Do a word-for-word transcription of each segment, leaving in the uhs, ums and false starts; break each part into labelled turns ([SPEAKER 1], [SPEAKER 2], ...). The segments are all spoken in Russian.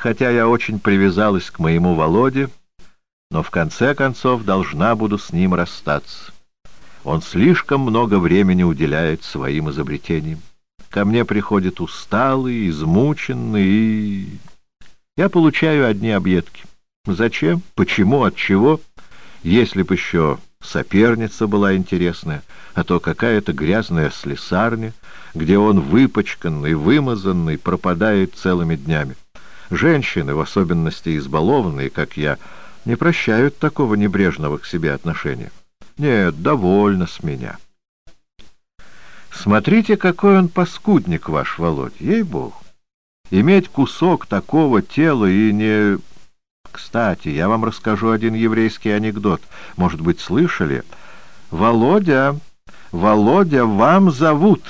[SPEAKER 1] хотя я очень привязалась к моему Володе, но в конце концов должна буду с ним расстаться. Он слишком много времени уделяет своим изобретениям. Ко мне приходит усталый, измученный, и... Я получаю одни объедки. Зачем? Почему? От чего? Если б еще соперница была интересная, а то какая-то грязная слесарня, где он выпачканный, вымазанный, пропадает целыми днями. Женщины, в особенности избалованные, как я, не прощают такого небрежного к себе отношения. Нет, довольно с меня. Смотрите, какой он паскудник, ваш Володь, ей-богу. Иметь кусок такого тела и не... Кстати, я вам расскажу один еврейский анекдот. Может быть, слышали? Володя, Володя, вам зовут.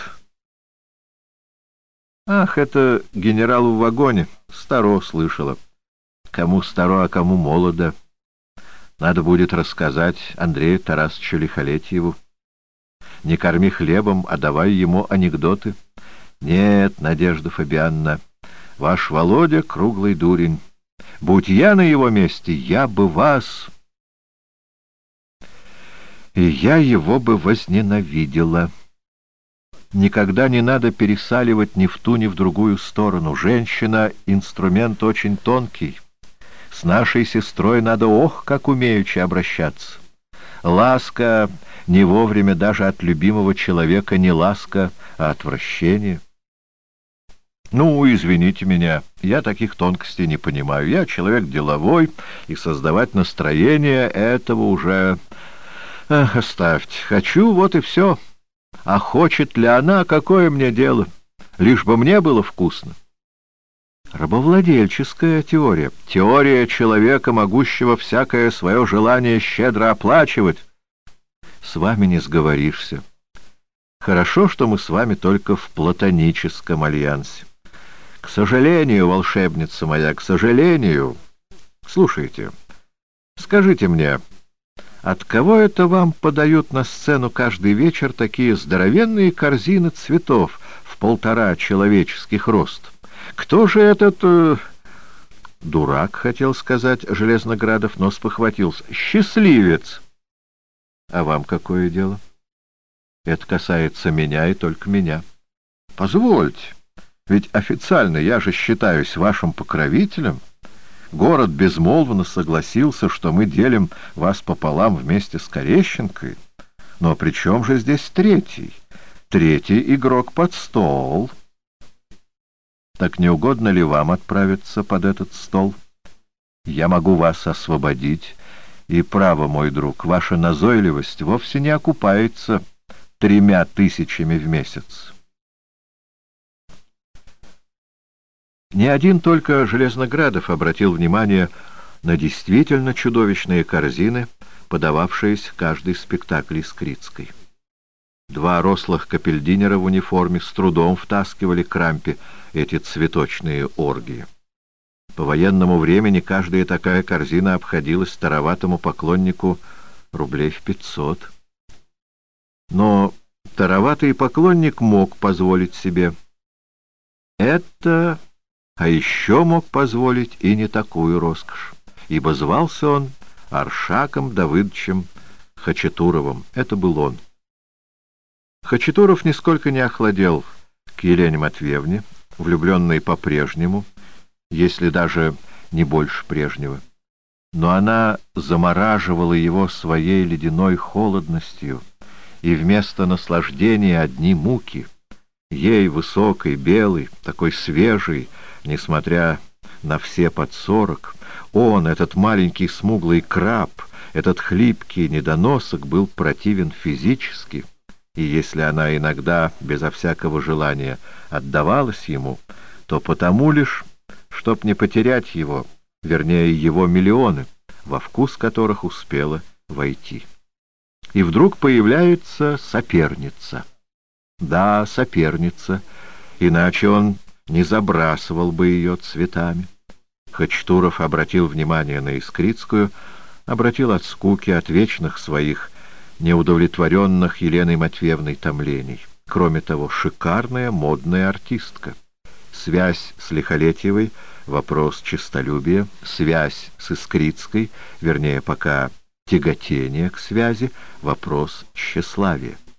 [SPEAKER 1] Ах, это генералу в вагоне. Старо слышала. Кому старо, а кому молодо. Надо будет рассказать Андрею Тарасовичу Лихолетьеву. Не корми хлебом, а давай ему анекдоты. Нет, Надежда Фабианна, ваш Володя круглый дурень. Будь я на его месте, я бы вас... И я его бы возненавидела. Никогда не надо пересаливать ни в ту, ни в другую сторону. Женщина — инструмент очень тонкий. С нашей сестрой надо ох, как умеючи обращаться. Ласка не вовремя даже от любимого человека не ласка, а отвращение. Ну, извините меня, я таких тонкостей не понимаю. Я человек деловой, и создавать настроение этого уже... Ах, оставьте. Хочу, вот и все. А хочет ли она, какое мне дело? Лишь бы мне было вкусно. Рабовладельческая теория. Теория человека, могущего всякое свое желание щедро оплачивать. С вами не сговоришься. Хорошо, что мы с вами только в платоническом альянсе. К сожалению, волшебница моя, к сожалению... Слушайте, скажите мне, от кого это вам подают на сцену каждый вечер такие здоровенные корзины цветов в полтора человеческих рост? Кто же этот... Э... Дурак, хотел сказать Железноградов, но спохватился. Счастливец! А вам какое дело? Это касается меня и только меня. Позвольте, ведь официально я же считаюсь вашим покровителем. Город безмолвно согласился, что мы делим вас пополам вместе с Корещенкой. Но при чем же здесь третий? Третий игрок под стол. Так не угодно ли вам отправиться под этот стол? Я могу вас освободить, и право, мой друг, ваша назойливость вовсе не окупается тремя тысячами в месяц. Не один только Железноградов обратил внимание на действительно чудовищные корзины, подававшиеся в каждый спектакль Искрицкой. Два рослых капельдинера в униформе с трудом втаскивали к рампе эти цветочные оргии. По военному времени каждая такая корзина обходилась тароватому поклоннику рублей в пятьсот. Но тароватый поклонник мог позволить себе это... А еще мог позволить и не такую роскошь, ибо звался он Аршаком Давыдовичем Хачатуровым. Это был он. Хачатуров нисколько не охладел к Елене Матвеевне, влюбленной по-прежнему, если даже не больше прежнего. Но она замораживала его своей ледяной холодностью, и вместо наслаждения одни муки. Ей, высокой, белой, такой свежей, несмотря на все под сорок, он, этот маленький смуглый краб, этот хлипкий недоносок, был противен физически, и если она иногда, безо всякого желания, отдавалась ему, то потому лишь, чтоб не потерять его, вернее, его миллионы, во вкус которых успела войти. И вдруг появляется соперница. Да, соперница, иначе он не забрасывал бы ее цветами. Хачатуров обратил внимание на Искрицкую, обратил от скуки, от вечных своих неудовлетворенных Еленой Матвеевной томлений. Кроме того, шикарная модная артистка. Связь с Лихолетьевой вопрос честолюбия, связь с Искрицкой, вернее, пока тяготение к связи, вопрос тщеславия.